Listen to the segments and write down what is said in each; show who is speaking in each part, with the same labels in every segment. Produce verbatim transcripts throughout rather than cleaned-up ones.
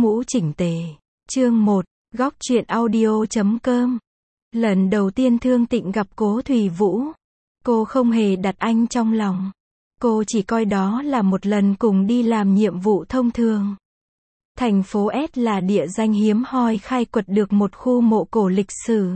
Speaker 1: mũ chỉnh tề. Chương một, góc truyện audio chấm com. Lần đầu tiên Thương Tịnh gặp Cố Thủy Vũ, cô không hề đặt anh trong lòng. Cô chỉ coi đó là một lần cùng đi làm nhiệm vụ thông thường. Thành phố S là địa danh hiếm hoi khai quật được một khu mộ cổ lịch sử.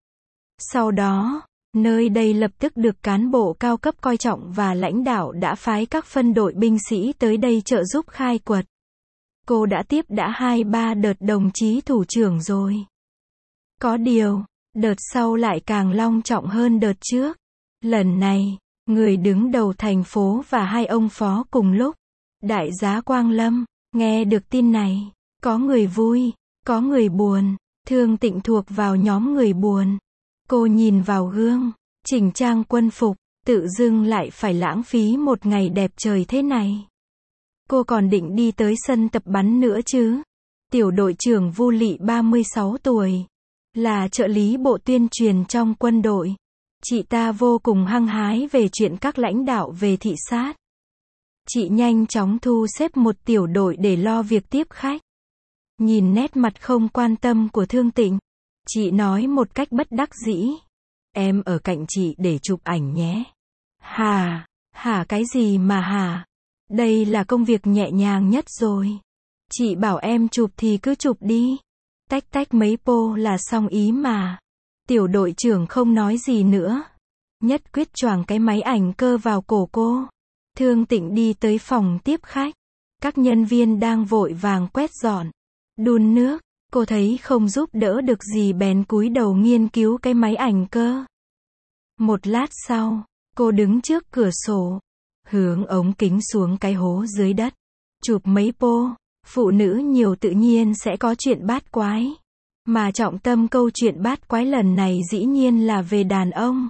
Speaker 1: Sau đó, nơi đây lập tức được cán bộ cao cấp coi trọng và lãnh đạo đã phái các phân đội binh sĩ tới đây trợ giúp khai quật. Cô đã tiếp đã hai ba đợt đồng chí thủ trưởng rồi. Có điều, đợt sau lại càng long trọng hơn đợt trước. Lần này, người đứng đầu thành phố và hai ông phó cùng lúc. Đại giá Quang Lâm, nghe được tin này, có người vui, có người buồn. Thương Tịnh thuộc vào nhóm người buồn. Cô nhìn vào gương, chỉnh trang quân phục, tự dưng lại phải lãng phí một ngày đẹp trời thế này. Cô còn định đi tới sân tập bắn nữa chứ. Tiểu đội trưởng Vu Lị ba mươi sáu tuổi, là trợ lý bộ tuyên truyền trong quân đội. Chị ta vô cùng hăng hái về chuyện các lãnh đạo về thị sát. Chị nhanh chóng thu xếp một tiểu đội để lo việc tiếp khách. Nhìn nét mặt không quan tâm của Thương Tịnh, chị nói một cách bất đắc dĩ. Em ở cạnh chị để chụp ảnh nhé. Hà, hả cái gì mà hả? Đây là công việc nhẹ nhàng nhất rồi. Chị bảo em chụp thì cứ chụp đi. Tách tách mấy pô là xong ý mà. Tiểu đội trưởng không nói gì nữa. Nhất quyết choàng cái máy ảnh cơ vào cổ cô. Thương Tịnh đi tới phòng tiếp khách. Các nhân viên đang vội vàng quét dọn, đun nước. Cô thấy không giúp đỡ được gì bèn cúi đầu nghiên cứu cái máy ảnh cơ. Một lát sau, cô đứng trước cửa sổ, hướng ống kính xuống cái hố dưới đất, chụp mấy pô. Phụ nữ nhiều tự nhiên sẽ có chuyện bát quái. Mà trọng tâm câu chuyện bát quái lần này dĩ nhiên là về đàn ông.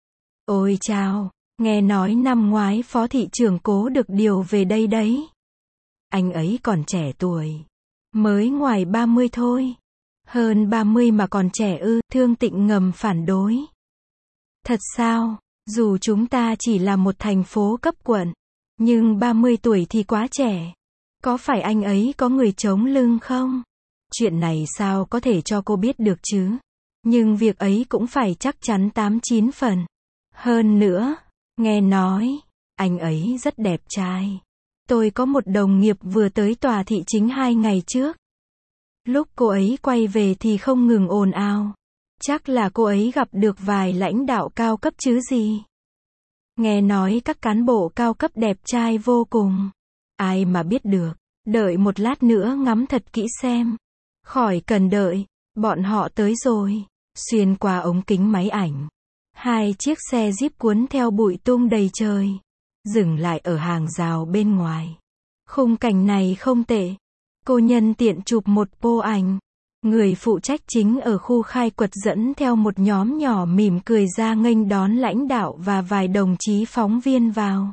Speaker 1: Ôi chao, nghe nói năm ngoái phó thị trưởng Cố được điều về đây đấy. Anh ấy còn trẻ tuổi, mới ngoài ba mươi thôi. Hơn ba mươi mà còn trẻ ư? Thương Tịnh ngầm phản đối. Thật sao? Dù chúng ta chỉ là một thành phố cấp quận, nhưng ba mươi tuổi thì quá trẻ. Có phải anh ấy có người chống lưng không? Chuyện này sao có thể cho cô biết được chứ? Nhưng việc ấy cũng phải chắc chắn tám chín phần. Hơn nữa, nghe nói, anh ấy rất đẹp trai. Tôi có một đồng nghiệp vừa tới tòa thị chính hai ngày trước. Lúc cô ấy quay về thì không ngừng ồn ào. Chắc là cô ấy gặp được vài lãnh đạo cao cấp chứ gì. Nghe nói các cán bộ cao cấp đẹp trai vô cùng. Ai mà biết được. Đợi một lát nữa ngắm thật kỹ xem. Khỏi cần đợi, bọn họ tới rồi. Xuyên qua ống kính máy ảnh, hai chiếc xe Jeep cuốn theo bụi tung đầy trời, dừng lại ở hàng rào bên ngoài. Khung cảnh này không tệ. Cô nhân tiện chụp một pô ảnh. Người phụ trách chính ở khu khai quật dẫn theo một nhóm nhỏ mỉm cười ra nghênh đón lãnh đạo và vài đồng chí phóng viên vào.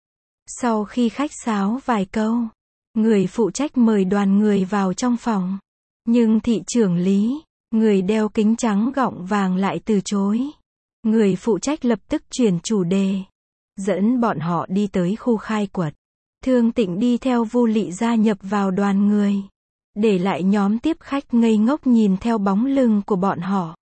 Speaker 1: Sau khi khách sáo vài câu, người phụ trách mời đoàn người vào trong phòng. Nhưng thị trưởng Lý, người đeo kính trắng gọng vàng lại từ chối. Người phụ trách lập tức chuyển chủ đề, dẫn bọn họ đi tới khu khai quật. Thương Tịnh đi theo Vu Lị gia nhập vào đoàn người, để lại nhóm tiếp khách ngây ngốc nhìn theo bóng lưng của bọn họ.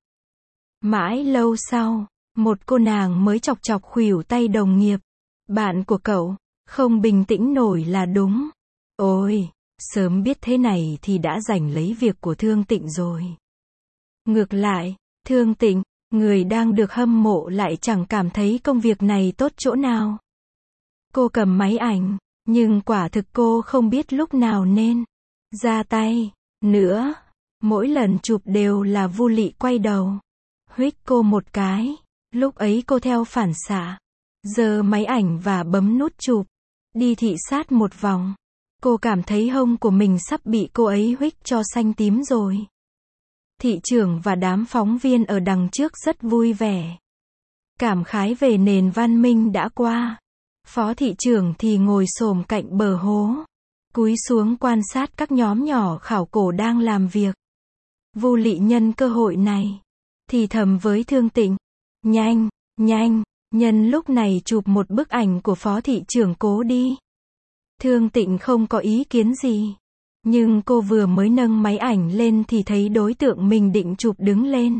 Speaker 1: Mãi lâu sau, một cô nàng mới chọc chọc khuỷu tay đồng nghiệp. Bạn của cậu, không bình tĩnh nổi là đúng. Ôi, sớm biết thế này thì đã giành lấy việc của Thương Tịnh rồi. Ngược lại, Thương Tịnh, người đang được hâm mộ lại chẳng cảm thấy công việc này tốt chỗ nào. Cô cầm máy ảnh, nhưng quả thực cô không biết lúc nào nên ra tay. Nữa, mỗi lần chụp đều là Vu Lị quay đầu, huých cô một cái. Lúc ấy cô theo phản xạ, giơ máy ảnh và bấm nút chụp. Đi thị sát một vòng, cô cảm thấy hông của mình sắp bị cô ấy huých cho xanh tím rồi. Thị trưởng và đám phóng viên ở đằng trước rất vui vẻ, cảm khái về nền văn minh đã qua. Phó thị trưởng thì ngồi xổm cạnh bờ hố, cúi xuống quan sát các nhóm nhỏ khảo cổ đang làm việc. Vu Lị nhân cơ hội này, thì thầm với Thương Tịnh, nhanh, nhanh, nhân lúc này chụp một bức ảnh của phó thị trưởng Cố đi. Thương Tịnh không có ý kiến gì. Nhưng cô vừa mới nâng máy ảnh lên thì thấy đối tượng mình định chụp đứng lên,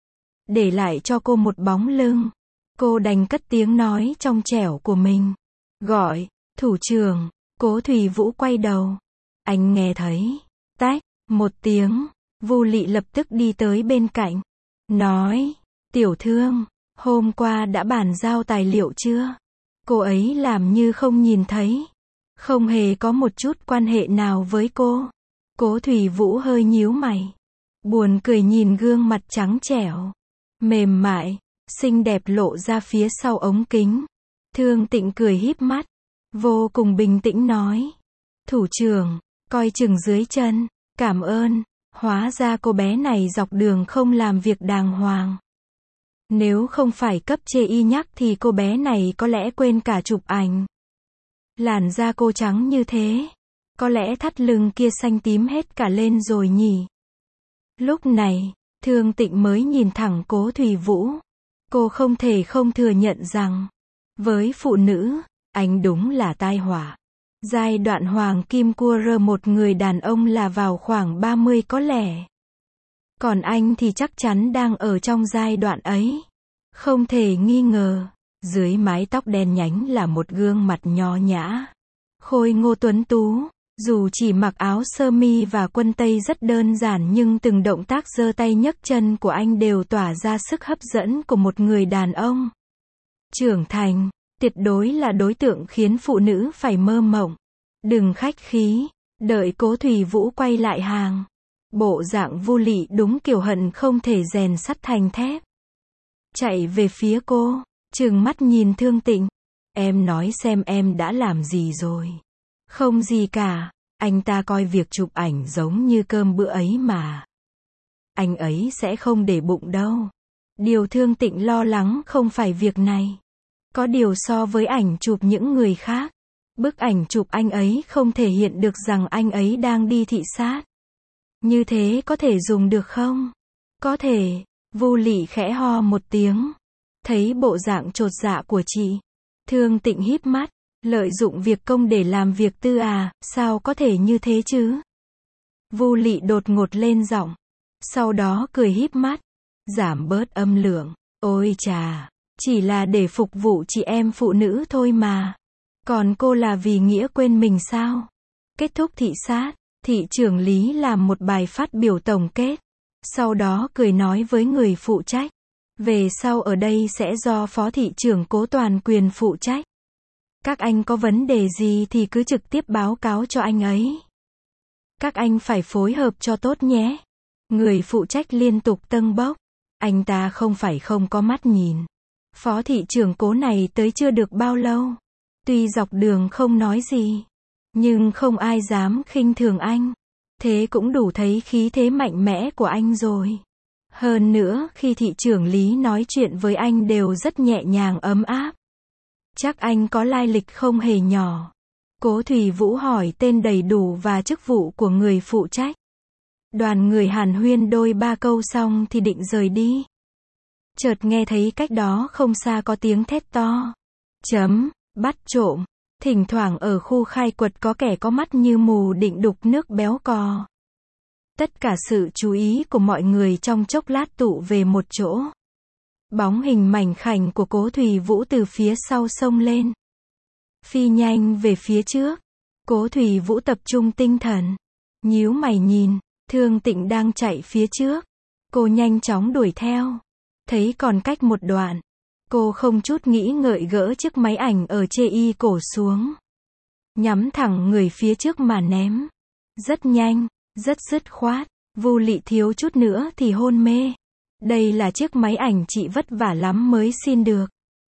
Speaker 1: để lại cho cô một bóng lưng. Cô đành cất tiếng nói trong trẻo của mình. Gọi, thủ trưởng. Cố Thủy Vũ quay đầu. Anh nghe thấy. Tách, một tiếng. Vu Lị lập tức đi tới bên cạnh. Nói, tiểu thương, hôm qua đã bàn giao tài liệu chưa? Cô ấy làm như không nhìn thấy. Không hề có một chút quan hệ nào với cô. Cố Thủy Vũ hơi nhíu mày. Buồn cười nhìn gương mặt trắng trẻo, mềm mại, xinh đẹp lộ ra phía sau ống kính. Thương Tịnh cười híp mắt, vô cùng bình tĩnh nói. Thủ trưởng, coi chừng dưới chân, cảm ơn. Hóa ra cô bé này dọc đường không làm việc đàng hoàng. Nếu không phải cấp chê y nhắc thì cô bé này có lẽ quên cả chụp ảnh. Làn da cô trắng như thế, có lẽ thắt lưng kia xanh tím hết cả lên rồi nhỉ. Lúc này, Thương Tịnh mới nhìn thẳng Cố Thủy Vũ. Cô không thể không thừa nhận rằng, với phụ nữ, anh đúng là tai họa. Giai đoạn hoàng kim cua rơ một người đàn ông là vào khoảng ba mươi có lẽ. Còn anh thì chắc chắn đang ở trong giai đoạn ấy. Không thể nghi ngờ, dưới mái tóc đen nhánh là một gương mặt nho nhã, khôi ngô tuấn tú. Dù chỉ mặc áo sơ mi và quân tây rất đơn giản nhưng từng động tác giơ tay nhấc chân của anh đều tỏa ra sức hấp dẫn của một người đàn ông trưởng thành, tuyệt đối là đối tượng khiến phụ nữ phải mơ mộng. Đừng khách khí, đợi Cố Thủy Vũ quay lại hàng. Bộ dạng Vu Lị đúng kiểu hận không thể rèn sắt thành thép. Chạy về phía cô, trừng mắt nhìn Thương Tịnh. Em nói xem em đã làm gì rồi. Không gì cả, anh ta coi việc chụp ảnh giống như cơm bữa ấy mà. Anh ấy sẽ không để bụng đâu. Điều Thương Tịnh lo lắng không phải việc này. Có điều so với ảnh chụp những người khác, bức ảnh chụp anh ấy không thể hiện được rằng anh ấy đang đi thị sát. Như thế có thể dùng được không? Có thể. Vu Lị khẽ ho một tiếng. Thấy bộ dạng chột dạ của chị, Thương Tịnh híp mắt. Lợi dụng việc công để làm việc tư à, sao có thể như thế chứ? Vu Lị đột ngột lên giọng. Sau đó cười híp mắt. Giảm bớt âm lượng. Ôi chà, chỉ là để phục vụ chị em phụ nữ thôi mà. Còn cô là vì nghĩa quên mình sao? Kết thúc thị sát, thị trưởng Lý làm một bài phát biểu tổng kết. Sau đó cười nói với người phụ trách. Về sau ở đây sẽ do phó thị trưởng Cố toàn quyền phụ trách. Các anh có vấn đề gì thì cứ trực tiếp báo cáo cho anh ấy. Các anh phải phối hợp cho tốt nhé. Người phụ trách liên tục tâng bốc. Anh ta không phải không có mắt nhìn. Phó thị trưởng Cố này tới chưa được bao lâu. Tuy dọc đường không nói gì, nhưng không ai dám khinh thường anh. Thế cũng đủ thấy khí thế mạnh mẽ của anh rồi. Hơn nữa, khi thị trưởng Lý nói chuyện với anh đều rất nhẹ nhàng ấm áp. Chắc anh có lai lịch không hề nhỏ. Cố Thủy Vũ hỏi tên đầy đủ và chức vụ của người phụ trách. Đoàn người hàn huyên đôi ba câu xong thì định rời đi. Chợt nghe thấy cách đó không xa có tiếng thét to. Chấm, bắt trộm. Thỉnh thoảng ở khu khai quật có kẻ có mắt như mù định đục nước béo cò. Tất cả sự chú ý của mọi người trong chốc lát tụ về một chỗ. Bóng hình mảnh khảnh của Cố Thủy Vũ từ phía sau xông lên. Phi nhanh về phía trước. Cố Thủy Vũ tập trung tinh thần. Nhíu mày nhìn, Thương Tịnh đang chạy phía trước. Cô nhanh chóng đuổi theo. Thấy còn cách một đoạn. Cô không chút nghĩ ngợi gỡ chiếc máy ảnh ở chê y cổ xuống. Nhắm thẳng người phía trước mà ném. Rất nhanh, rất dứt khoát. Vu Lị thiếu chút nữa thì hôn mê. Đây là chiếc máy ảnh chị vất vả lắm mới xin được.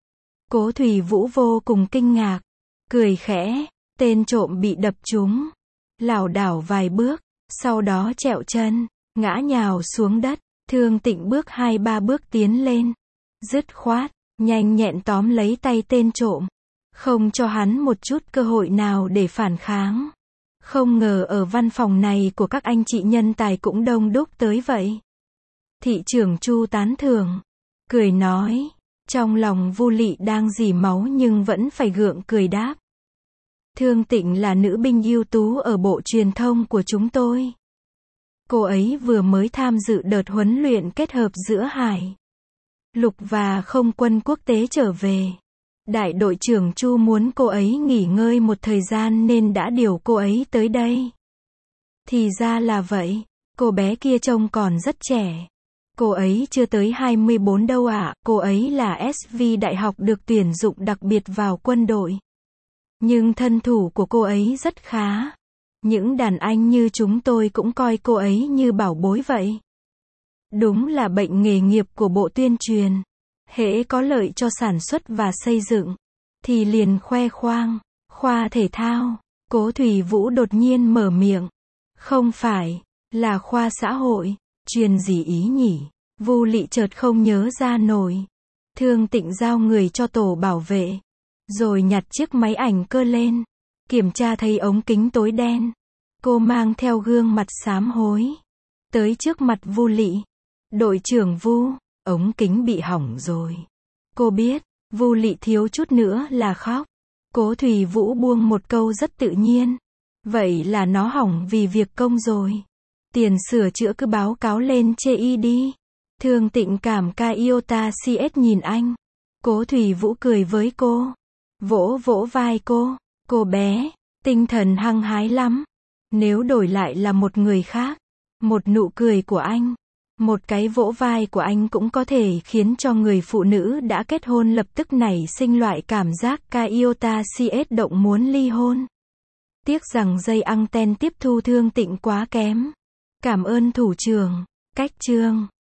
Speaker 1: Cố Thủy Vũ vô cùng kinh ngạc. Cười khẽ, tên trộm bị đập trúng. Lảo đảo vài bước, sau đó trẹo chân, ngã nhào xuống đất. Thương Tịnh bước hai ba bước tiến lên. Dứt khoát, nhanh nhẹn tóm lấy tay tên trộm. Không cho hắn một chút cơ hội nào để phản kháng. Không ngờ ở văn phòng này của các anh chị nhân tài cũng đông đúc tới vậy. Thị trưởng Chu tán thưởng. Cười nói. Trong lòng Vu Lị đang rỉ máu nhưng vẫn phải gượng cười đáp. Thương Tịnh là nữ binh ưu tú ở bộ truyền thông của chúng tôi. Cô ấy vừa mới tham dự đợt huấn luyện kết hợp giữa hải lục và không quân quốc tế trở về. Đại đội trưởng Chu muốn cô ấy nghỉ ngơi một thời gian nên đã điều cô ấy tới đây. Thì ra là vậy, cô bé kia trông còn rất trẻ. Cô ấy chưa tới hai mươi bốn đâu ạ, à. Cô ấy là ét vê đại học được tuyển dụng đặc biệt vào quân đội. Nhưng thân thủ của cô ấy rất khá. Những đàn anh như chúng tôi cũng coi cô ấy như bảo bối vậy. Đúng là bệnh nghề nghiệp của Bộ Tuyên truyền. Hễ có lợi cho sản xuất và xây dựng, thì liền khoe khoang. Khoa thể thao, Cố Thủy Vũ đột nhiên mở miệng. Không phải, là khoa xã hội, truyền gì ý nhỉ? Vu Lị chợt không nhớ ra nổi. Thương Tịnh giao người cho tổ bảo vệ, rồi nhặt chiếc máy ảnh cơ lên, kiểm tra thấy ống kính tối đen. Cô mang theo gương mặt sám hối, tới trước mặt Vu Lị. Đội trưởng Vu, ống kính bị hỏng rồi. Cô biết, Vu Lị thiếu chút nữa là khóc. Cố Thủy Vũ buông một câu rất tự nhiên. Vậy là nó hỏng vì việc công rồi. Tiền sửa chữa cứ báo cáo lên chê y đi. Thương Tịnh cảm ca iota cs nhìn anh. Cố Thủy Vũ cười với cô. Vỗ vỗ vai cô. Cô bé, tinh thần hăng hái lắm. Nếu đổi lại là một người khác, một nụ cười của anh, một cái vỗ vai của anh cũng có thể khiến cho người phụ nữ đã kết hôn lập tức nảy sinh loại cảm giác ca iota cs động muốn ly hôn. Tiếc rằng dây anten tiếp thu Thương Tịnh quá kém. Cảm ơn thủ trưởng. Cách chương